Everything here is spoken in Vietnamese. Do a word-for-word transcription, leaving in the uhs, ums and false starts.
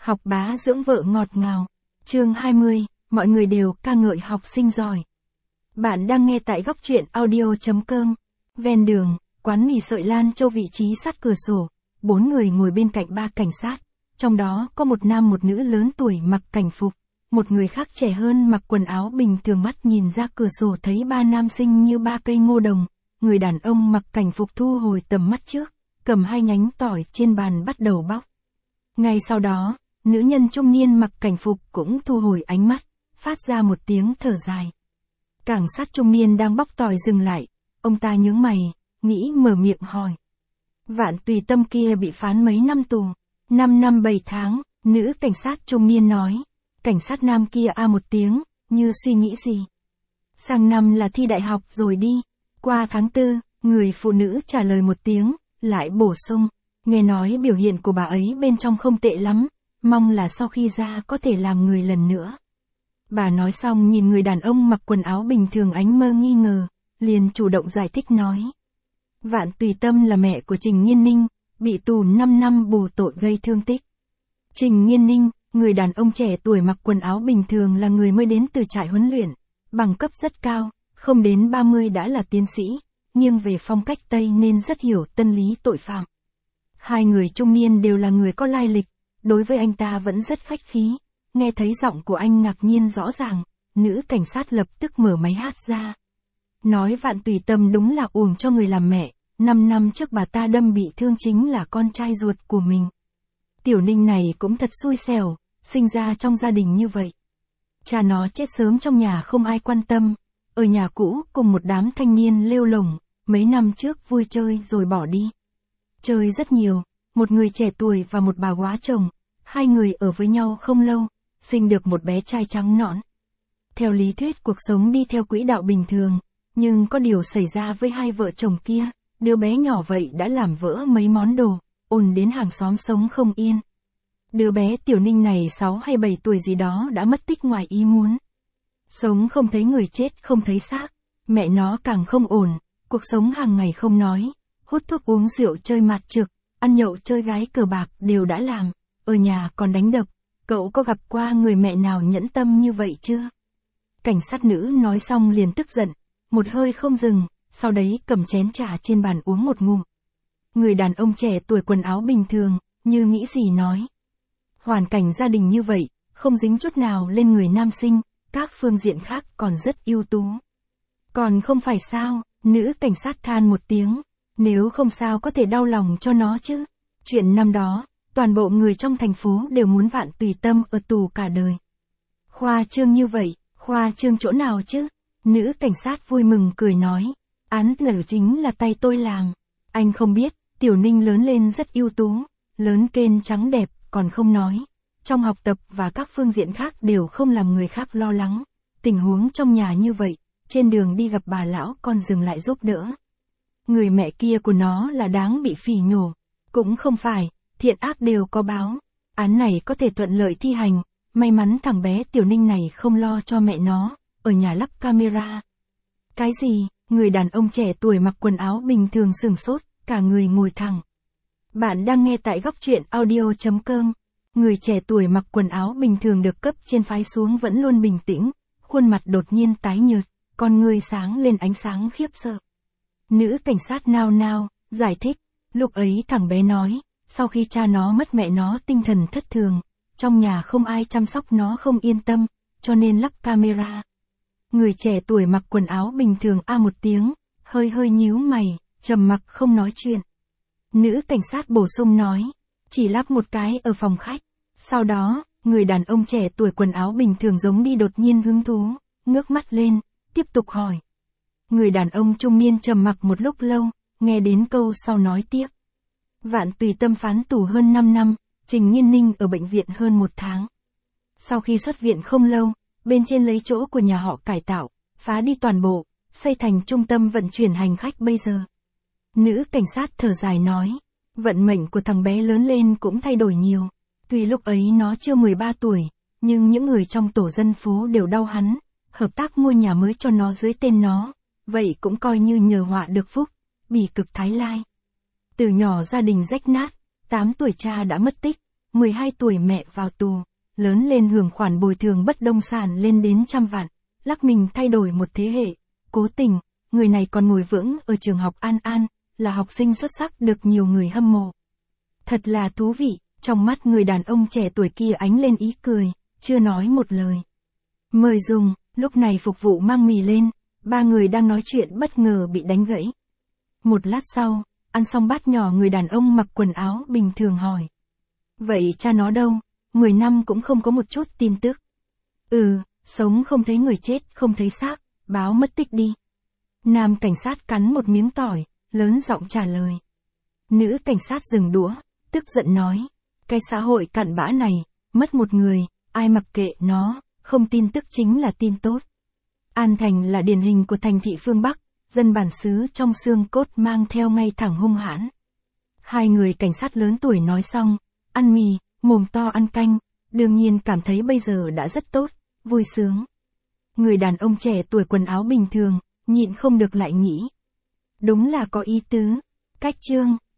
Học bá dưỡng vợ ngọt ngào. Chương hai mươi, mọi người đều ca ngợi học sinh giỏi. Bạn đang nghe tại góc truyện audio chấm com. Ven đường, quán mì sợi Lan Châu vị trí sát cửa sổ, bốn người ngồi bên cạnh ba cảnh sát, trong đó có một nam một nữ lớn tuổi mặc cảnh phục, một người khác trẻ hơn mặc quần áo bình thường, mắt nhìn ra cửa sổ thấy ba nam sinh như ba cây ngô đồng. Người đàn ông mặc cảnh phục thu hồi tầm mắt trước, cầm hai nhánh tỏi trên bàn bắt đầu bóc. Ngay sau đó, nữ nhân trung niên mặc cảnh phục cũng thu hồi ánh mắt, phát ra một tiếng thở dài. Cảnh sát trung niên đang bóc tỏi dừng lại, ông ta nhướng mày, nghĩ mở miệng hỏi. Vạn Tùy Tâm kia bị phán mấy năm tù? Năm năm bảy tháng, nữ cảnh sát trung niên nói. Cảnh sát nam kia a một tiếng, như suy nghĩ gì. Sang năm là thi đại học rồi đi. Qua tháng tư, người phụ nữ trả lời một tiếng, lại bổ sung. Nghe nói biểu hiện của bà ấy bên trong không tệ lắm, mong là sau khi ra có thể làm người lần nữa. Bà nói xong nhìn người đàn ông mặc quần áo bình thường ánh mơ nghi ngờ, liền chủ động giải thích nói. Vạn Tùy Tâm là mẹ của Trình Nghiên Ninh, bị tù năm năm bù tội gây thương tích. Trình Nghiên Ninh, người đàn ông trẻ tuổi mặc quần áo bình thường là người mới đến từ trại huấn luyện, bằng cấp rất cao, không đến ba mươi đã là tiến sĩ, nghiêng về phong cách Tây nên rất hiểu tân lý tội phạm. Hai người trung niên đều là người có lai lịch, đối với anh ta vẫn rất khách khí, nghe thấy giọng của anh ngạc nhiên rõ ràng, nữ cảnh sát lập tức mở máy hát ra. Nói Vạn Tùy Tâm đúng là uổng cho người làm mẹ, năm năm trước bà ta đâm bị thương chính là con trai ruột của mình. Tiểu Ninh này cũng thật xui xẻo, sinh ra trong gia đình như vậy. Cha nó chết sớm trong nhà không ai quan tâm, ở nhà cũ cùng một đám thanh niên lêu lổng, mấy năm trước vui chơi rồi bỏ đi. Chơi rất nhiều, một người trẻ tuổi và một bà góa chồng, hai người ở với nhau không lâu, sinh được một bé trai trắng nõn. Theo lý thuyết cuộc sống đi theo quỹ đạo bình thường, nhưng có điều xảy ra với hai vợ chồng kia, đứa bé nhỏ vậy đã làm vỡ mấy món đồ, ồn đến hàng xóm sống không yên. Đứa bé Tiểu Ninh này sáu hay bảy tuổi gì đó đã mất tích ngoài ý muốn. Sống không thấy người chết không thấy xác, mẹ nó càng không ổn, cuộc sống hàng ngày không nói, hút thuốc uống rượu chơi mạt trực, ăn nhậu chơi gái cờ bạc đều đã làm, ở nhà còn đánh đập, cậu có gặp qua người mẹ nào nhẫn tâm như vậy chưa? Cảnh sát nữ nói xong liền tức giận, một hơi không dừng, sau đấy cầm chén trà trên bàn uống một ngụm. Người đàn ông trẻ tuổi quần áo bình thường, như nghĩ gì nói. Hoàn cảnh gia đình như vậy, không dính chút nào lên người nam sinh, các phương diện khác còn rất ưu tú. Còn không phải sao, nữ cảnh sát than một tiếng, nếu không sao có thể đau lòng cho nó chứ. Chuyện năm đó, toàn bộ người trong thành phố đều muốn Vạn Tùy Tâm ở tù cả đời. Khoa trương như vậy, khoa trương chỗ nào chứ? Nữ cảnh sát vui mừng cười nói, án tử chính là tay tôi làm. Anh không biết, Tiểu Ninh lớn lên rất ưu tú, lớn kên trắng đẹp, còn không nói. Trong học tập và các phương diện khác đều không làm người khác lo lắng. Tình huống trong nhà như vậy, trên đường đi gặp bà lão còn dừng lại giúp đỡ. Người mẹ kia của nó là đáng bị phỉ nhổ. Cũng không phải, thiện ác đều có báo. Án này có thể thuận lợi thi hành, may mắn thằng bé Tiểu Ninh này không lo cho mẹ nó, ở nhà lắp camera. Cái gì? Người đàn ông trẻ tuổi mặc quần áo bình thường sửng sốt, cả người ngồi thẳng. Bạn đang nghe tại góc truyện audio chấm com. Người trẻ tuổi mặc quần áo bình thường được cấp trên phái xuống vẫn luôn bình tĩnh, khuôn mặt đột nhiên tái nhợt, con người sáng lên ánh sáng khiếp sợ. Nữ cảnh sát nao nao, giải thích, lúc ấy thằng bé nói, sau khi cha nó mất mẹ nó tinh thần thất thường, trong nhà không ai chăm sóc nó không yên tâm, cho nên lắp camera. Người trẻ tuổi mặc quần áo bình thường a một tiếng, hơi hơi nhíu mày, trầm mặc không nói chuyện. Nữ cảnh sát bổ sung nói, chỉ lắp một cái ở phòng khách. Sau đó, người đàn ông trẻ tuổi quần áo bình thường giống đi đột nhiên hứng thú, ngước mắt lên, tiếp tục hỏi. Người đàn ông trung niên trầm mặc một lúc lâu, nghe đến câu sau nói tiếp. Vạn Tùy Tâm phán tù hơn năm năm, Trình Nghiên Ninh ở bệnh viện hơn một tháng. Sau khi xuất viện không lâu, bên trên lấy chỗ của nhà họ cải tạo, phá đi toàn bộ, xây thành trung tâm vận chuyển hành khách bây giờ. Nữ cảnh sát thở dài nói, vận mệnh của thằng bé lớn lên cũng thay đổi nhiều. Tuy lúc ấy nó chưa mười ba tuổi, nhưng những người trong tổ dân phố đều đau hắn, hợp tác mua nhà mới cho nó dưới tên nó, vậy cũng coi như nhờ họa được phúc, bỉ cực Thái Lai. Từ nhỏ gia đình rách nát, tám tuổi cha đã mất tích, mười hai tuổi mẹ vào tù, lớn lên hưởng khoản bồi thường bất động sản lên đến trăm vạn, lắc mình thay đổi một thế hệ. Cố tình, người này còn ngồi vững ở trường học An An, là học sinh xuất sắc được nhiều người hâm mộ. Thật là thú vị, trong mắt người đàn ông trẻ tuổi kia ánh lên ý cười, chưa nói một lời. Mời dùng, lúc này phục vụ mang mì lên, ba người đang nói chuyện bất ngờ bị đánh gãy. Một lát sau, ăn xong bát nhỏ người đàn ông mặc quần áo bình thường hỏi. Vậy cha nó đâu, mười năm cũng không có một chút tin tức. Ừ, sống không thấy người chết, không thấy xác, báo mất tích đi. Nam cảnh sát cắn một miếng tỏi, lớn giọng trả lời. Nữ cảnh sát dừng đũa, tức giận nói. Cái xã hội cặn bã này, mất một người, ai mặc kệ nó, không tin tức chính là tin tốt. An Thành là điển hình của thành thị phương Bắc, dân bản xứ trong xương cốt mang theo ngay thẳng hung hãn. Hai người cảnh sát lớn tuổi nói xong, ăn mì, mồm to ăn canh, đương nhiên cảm thấy bây giờ đã rất tốt, vui sướng. Người đàn ông trẻ tuổi quần áo bình thường, nhịn không được lại nghĩ. Đúng là có ý tứ, cách chương.